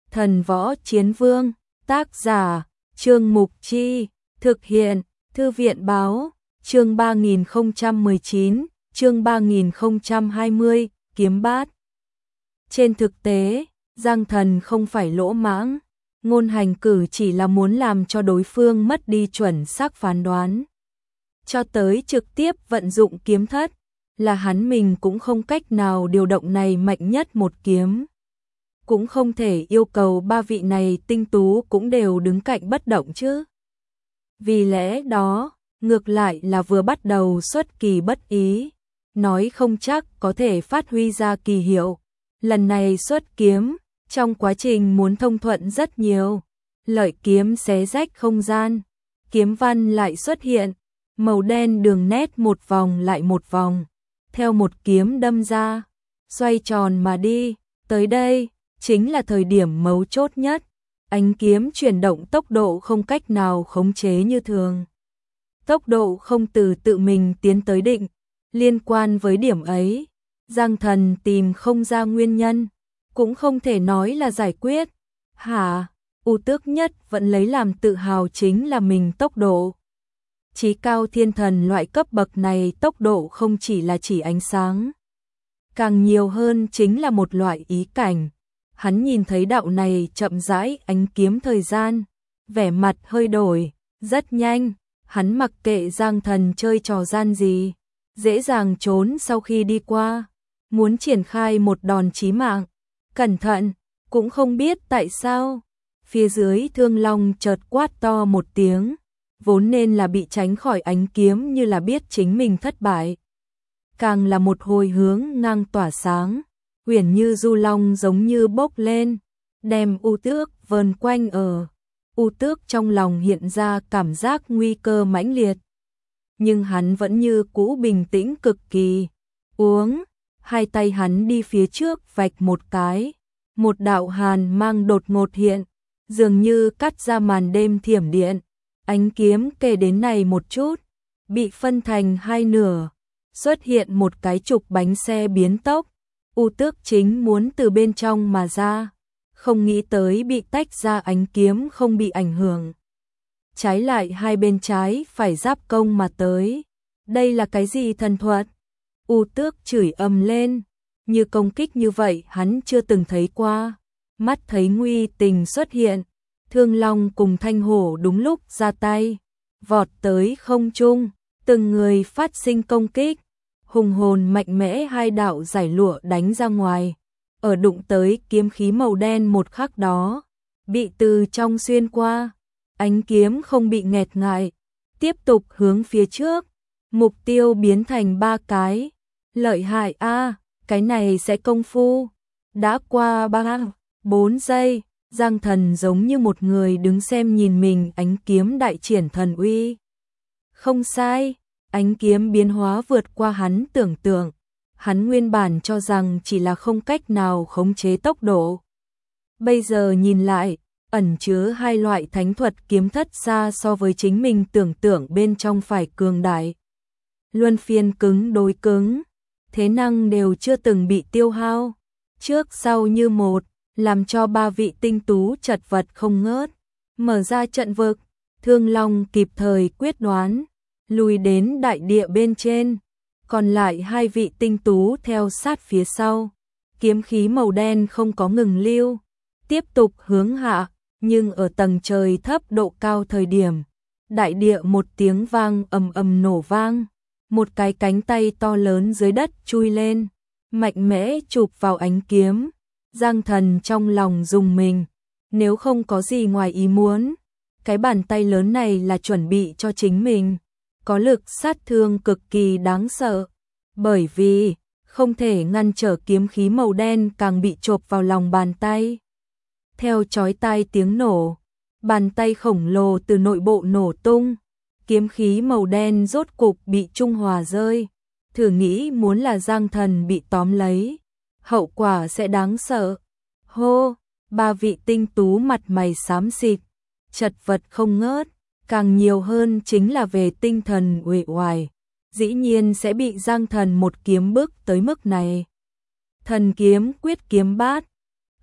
Thần Võ Chiến Vương, tác giả, Trương Mục Chi, thực hiện, Thư viện Báo, chương 3019, chương 3020, kiếm bát. Trên thực tế, Giang Thần không phải lỗ mãng, ngôn hành cử chỉ là muốn làm cho đối phương mất đi chuẩn xác phán đoán. Cho tới trực tiếp vận dụng kiếm thất, là hắn mình cũng không cách nào điều động này mạnh nhất một kiếm. Cũng không thể yêu cầu ba vị này tinh tú cũng đều đứng cạnh bất động chứ. Vì lẽ đó, ngược lại là vừa bắt đầu xuất kỳ bất ý, nói không chắc có thể phát huy ra kỳ hiệu. Lần này xuất kiếm, trong quá trình muốn thông thuận rất nhiều, lợi kiếm xé rách không gian, kiếm văn lại xuất hiện, màu đen đường nét một vòng lại một vòng, theo một kiếm đâm ra, xoay tròn mà đi, tới đây, chính là thời điểm mấu chốt nhất, ánh kiếm chuyển động tốc độ không cách nào khống chế như thường. Tốc độ không từ tự mình tiến tới định, liên quan với điểm ấy, Giang Thần tìm không ra nguyên nhân, cũng không thể nói là giải quyết. Hả? U Tước Nhất vẫn lấy làm tự hào chính là mình tốc độ. Chí cao thiên thần loại cấp bậc này tốc độ không chỉ là chỉ ánh sáng, càng nhiều hơn chính là một loại ý cảnh. Hắn nhìn thấy đạo này chậm rãi ánh kiếm thời gian, vẻ mặt hơi đổi, rất nhanh, hắn mặc kệ Giang Thần chơi trò gian gì, dễ dàng trốn sau khi đi qua, muốn triển khai một đòn chí mạng. Cẩn thận, cũng không biết tại sao, phía dưới Thương Long chợt quát to một tiếng, vốn nên là bị tránh khỏi ánh kiếm như là biết chính mình thất bại. Càng là một hồi hướng ngang tỏa sáng, huyền như du long giống như bốc lên, đem U Tước vờn quanh ở. U Tước trong lòng hiện ra cảm giác nguy cơ mãnh liệt. Nhưng hắn vẫn như cũ bình tĩnh cực kỳ. Uống, hai tay hắn đi phía trước vạch một cái. Một đạo hàn mang đột ngột hiện, dường như cắt ra màn đêm thiểm điện. Ánh kiếm kề đến này một chút, bị phân thành hai nửa. Xuất hiện một cái trục bánh xe biến tốc. U Tước chính muốn từ bên trong mà ra, không nghĩ tới bị tách ra ánh kiếm không bị ảnh hưởng. Trái lại hai bên trái phải giáp công mà tới. Đây là cái gì thần thuật? U Tước chửi ầm lên, như công kích như vậy hắn chưa từng thấy qua. Mắt thấy nguy tình xuất hiện, Thương Long cùng Thanh Hổ đúng lúc ra tay, vọt tới không trung, từng người phát sinh công kích. Hùng hồn mạnh mẽ hai đạo giải lụa đánh ra ngoài, ở đụng tới kiếm khí màu đen một khắc đó, bị từ trong xuyên qua, ánh kiếm không bị nghẹt ngại, tiếp tục hướng phía trước, mục tiêu biến thành ba cái, lợi hại a, cái này sẽ công phu. Đã qua 3-4 giây, Giang Thần giống như một người đứng xem nhìn mình ánh kiếm đại triển thần uy. Không sai. Ánh kiếm biến hóa vượt qua hắn tưởng tượng, hắn nguyên bản cho rằng chỉ là không cách nào khống chế tốc độ. Bây giờ nhìn lại, ẩn chứa hai loại thánh thuật kiếm thất xa so với chính mình tưởng tượng bên trong phải cường đại. Luân phiên cứng đối cứng, thế năng đều chưa từng bị tiêu hao, trước sau như một, làm cho ba vị tinh tú chật vật không ngớt. Mở ra trận vực, Thương Long kịp thời quyết đoán, lùi đến đại địa bên trên, còn lại hai vị tinh tú theo sát phía sau. Kiếm khí màu đen không có ngừng lưu, tiếp tục hướng hạ, nhưng ở tầng trời thấp độ cao thời điểm, đại địa một tiếng vang ầm ầm nổ vang, một cái cánh tay to lớn dưới đất chui lên, mạnh mẽ chụp vào ánh kiếm. Giang Thần trong lòng rùng mình, nếu không có gì ngoài ý muốn, cái bàn tay lớn này là chuẩn bị cho chính mình. Có lực sát thương cực kỳ đáng sợ, bởi vì không thể ngăn trở kiếm khí màu đen càng bị chộp vào lòng bàn tay. Theo chói tai tiếng nổ, bàn tay khổng lồ từ nội bộ nổ tung, kiếm khí màu đen rốt cục bị trung hòa rơi. Thử nghĩ muốn là Giang Thần bị tóm lấy, hậu quả sẽ đáng sợ. Hô, ba vị tinh tú mặt mày xám xịt, chật vật không ngớt. Càng nhiều hơn chính là về tinh thần uể oải, dĩ nhiên sẽ bị Giang Thần một kiếm bức tới mức này. Thần kiếm quyết kiếm bát,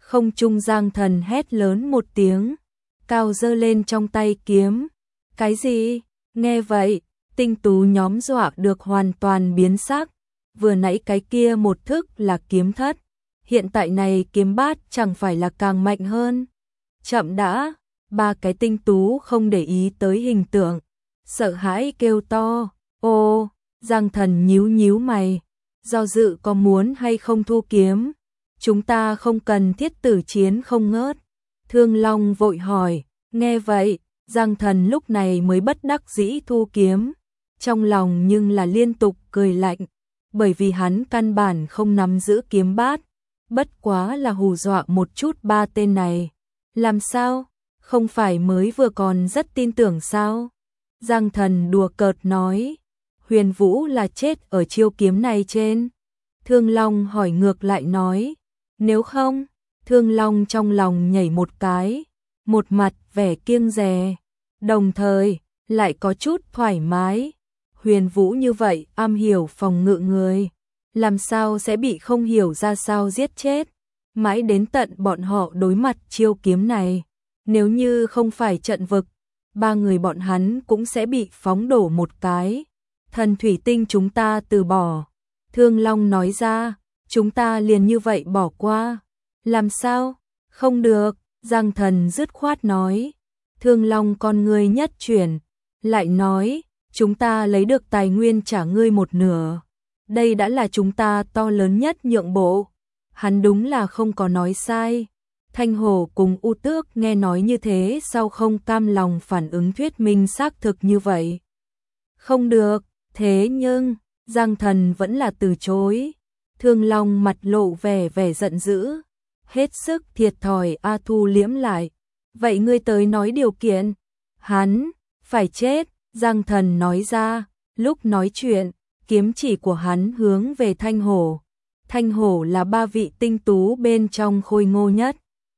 Không trung Giang Thần hét lớn một tiếng, cao giơ lên trong tay kiếm. Cái gì? Nghe vậy, tinh tú nhóm dọa được hoàn toàn biến sắc. Vừa nãy cái kia một thức là kiếm thất, hiện tại này kiếm bát chẳng phải là càng mạnh hơn. Chậm đã, ba cái tinh tú không để ý tới hình tượng, sợ hãi kêu to. Ô, Giang Thần nhíu nhíu mày, do dự có muốn hay không thu kiếm. Chúng ta không cần thiết tử chiến không ngớt. Thương Long vội hỏi. Nghe vậy, Giang Thần lúc này mới bất đắc dĩ thu kiếm. Trong lòng nhưng là liên tục cười lạnh, bởi vì hắn căn bản không nắm giữ kiếm bát, bất quá là hù dọa một chút ba tên này. Làm sao? Không phải mới vừa còn rất tin tưởng sao? Giang Thần đùa cợt nói. Huyền Vũ là chết ở chiêu kiếm này trên. Thương Long hỏi ngược lại nói. Nếu không, Thương Long trong lòng nhảy một cái, một mặt vẻ kiêng dè, đồng thời lại có chút thoải mái. Huyền Vũ như vậy am hiểu phòng ngự người, làm sao sẽ bị không hiểu ra sao giết chết. Mãi đến tận bọn họ đối mặt chiêu kiếm này, nếu như không phải trận vực, ba người bọn hắn cũng sẽ bị phóng đổ một cái. Thần thủy tinh chúng ta từ bỏ. Thương Long nói ra, chúng ta liền như vậy bỏ qua. Làm sao? Không được, Giang Thần dứt khoát nói. Thương Long con người nhất chuyển, lại nói, chúng ta lấy được tài nguyên trả ngươi một nửa. Đây đã là chúng ta to lớn nhất nhượng bộ. Hắn đúng là không có nói sai. Thanh Hổ cùng U Tước nghe nói như thế sau không cam lòng phản ứng thuyết minh xác thực như vậy. Không được, thế nhưng, Giang Thần vẫn là từ chối. Thương Long mặt lộ vẻ giận dữ, hết sức thiệt thòi thu liễm lại. Vậy ngươi tới nói điều kiện. Hắn, phải chết, Giang Thần nói ra, lúc nói chuyện, kiếm chỉ của hắn hướng về Thanh Hổ. Thanh Hổ là ba vị tinh tú bên trong khôi ngô nhất.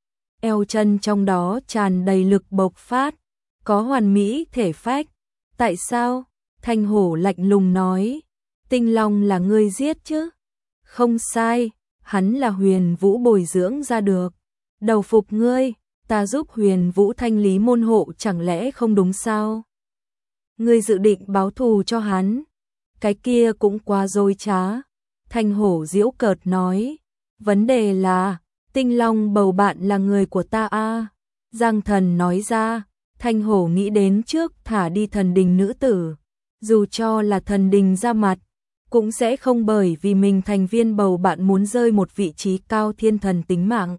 Eo chân trong đó tràn đầy lực bộc phát, có hoàn mỹ thể phách. Tại sao? Thanh Hổ lạnh lùng nói. Tinh Long là ngươi giết chứ? Không sai, hắn là Huyền Vũ bồi dưỡng ra được. Đầu phục ngươi, ta giúp Huyền Vũ thanh lý môn hộ chẳng lẽ không đúng sao? Ngươi dự định báo thù cho hắn? Cái kia cũng quá dối trá. Thanh Hổ giễu cợt nói. Vấn đề là, Tinh Long bầu bạn là người của ta a. Giang Thần nói ra. Thanh Hổ nghĩ đến trước thả đi thần đình nữ tử. Dù cho là thần đình ra mặt, cũng sẽ không bởi vì mình thành viên bầu bạn muốn rơi một vị trí cao thiên thần tính mạng.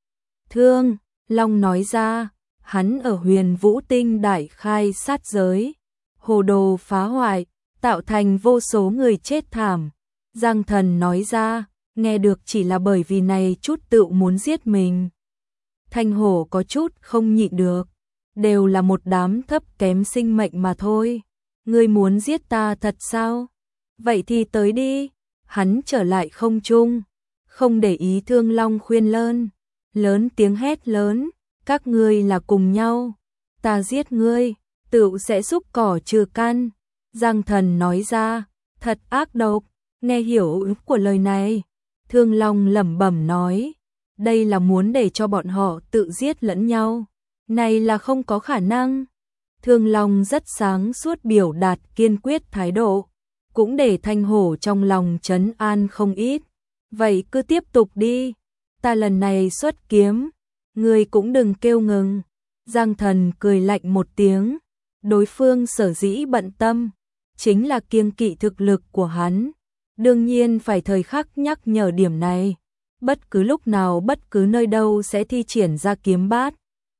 Thương Long nói ra, hắn ở Huyền Vũ Tinh đại khai sát giới, hồ đồ phá hoại, tạo thành vô số người chết thảm. Giang Thần nói ra, nghe được chỉ là bởi vì này chút tự muốn giết mình. Thanh Hổ có chút không nhịn được, đều là một đám thấp kém sinh mệnh mà thôi. Ngươi muốn giết ta thật sao? Vậy thì tới đi. Hắn trở lại không trung, không để ý Thương Long khuyên lơn, lớn tiếng hét lớn, các ngươi là cùng nhau, ta giết ngươi, tựu sẽ xúc cỏ trừ căn. Giang Thần nói ra, thật ác độc. Nghe hiểu ý của lời này, Thương Long lẩm bẩm nói, đây là muốn để cho bọn họ tự giết lẫn nhau, này là không có khả năng. Thương Long rất sáng suốt biểu đạt kiên quyết thái độ, cũng để Thanh Hổ trong lòng trấn an không ít. Vậy cứ tiếp tục đi, ta lần này xuất kiếm, ngươi cũng đừng kêu ngừng. Giang Thần cười lạnh một tiếng, đối phương sở dĩ bận tâm, chính là kiêng kỵ thực lực của hắn. Đương nhiên phải thời khắc nhắc nhở điểm này, bất cứ lúc nào bất cứ nơi đâu sẽ thi triển ra kiếm bát,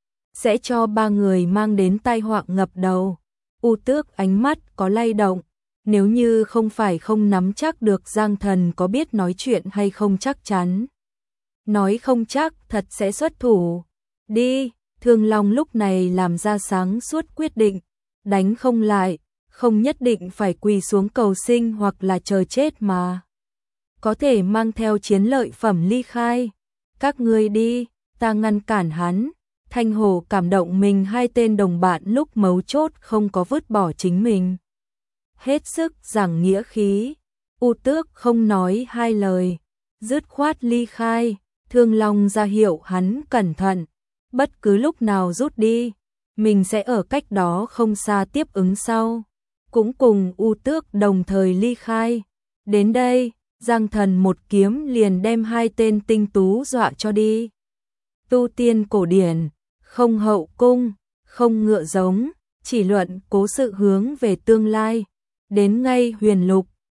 sẽ cho ba người mang đến tai họa ngập đầu. U Tước ánh mắt có lay động, nếu như không phải không nắm chắc được Giang Thần có biết nói chuyện hay không chắc chắn. Nói không chắc thật sẽ xuất thủ. Đi, Thương Long lúc này làm ra sáng suốt quyết định, đánh không lại, không nhất định phải quỳ xuống cầu sinh hoặc là chờ chết mà. Có thể mang theo chiến lợi phẩm ly khai. Các ngươi đi, ta ngăn cản hắn. Thanh Hổ cảm động mình hai tên đồng bạn lúc mấu chốt không có vứt bỏ chính mình. Hết sức giảng nghĩa khí. U Tước không nói hai lời, dứt khoát ly khai. Thương Long ra hiệu hắn cẩn thận, bất cứ lúc nào rút đi, mình sẽ ở cách đó không xa tiếp ứng sau. Cũng cùng U Tước đồng thời ly khai. Đến đây, Giang Thần một kiếm liền đem hai tên tinh tú dọa cho đi. Tu tiên cổ điển, không hậu cung, không ngựa giống, chỉ luận cố sự hướng về tương lai. Đến ngay huyền lục,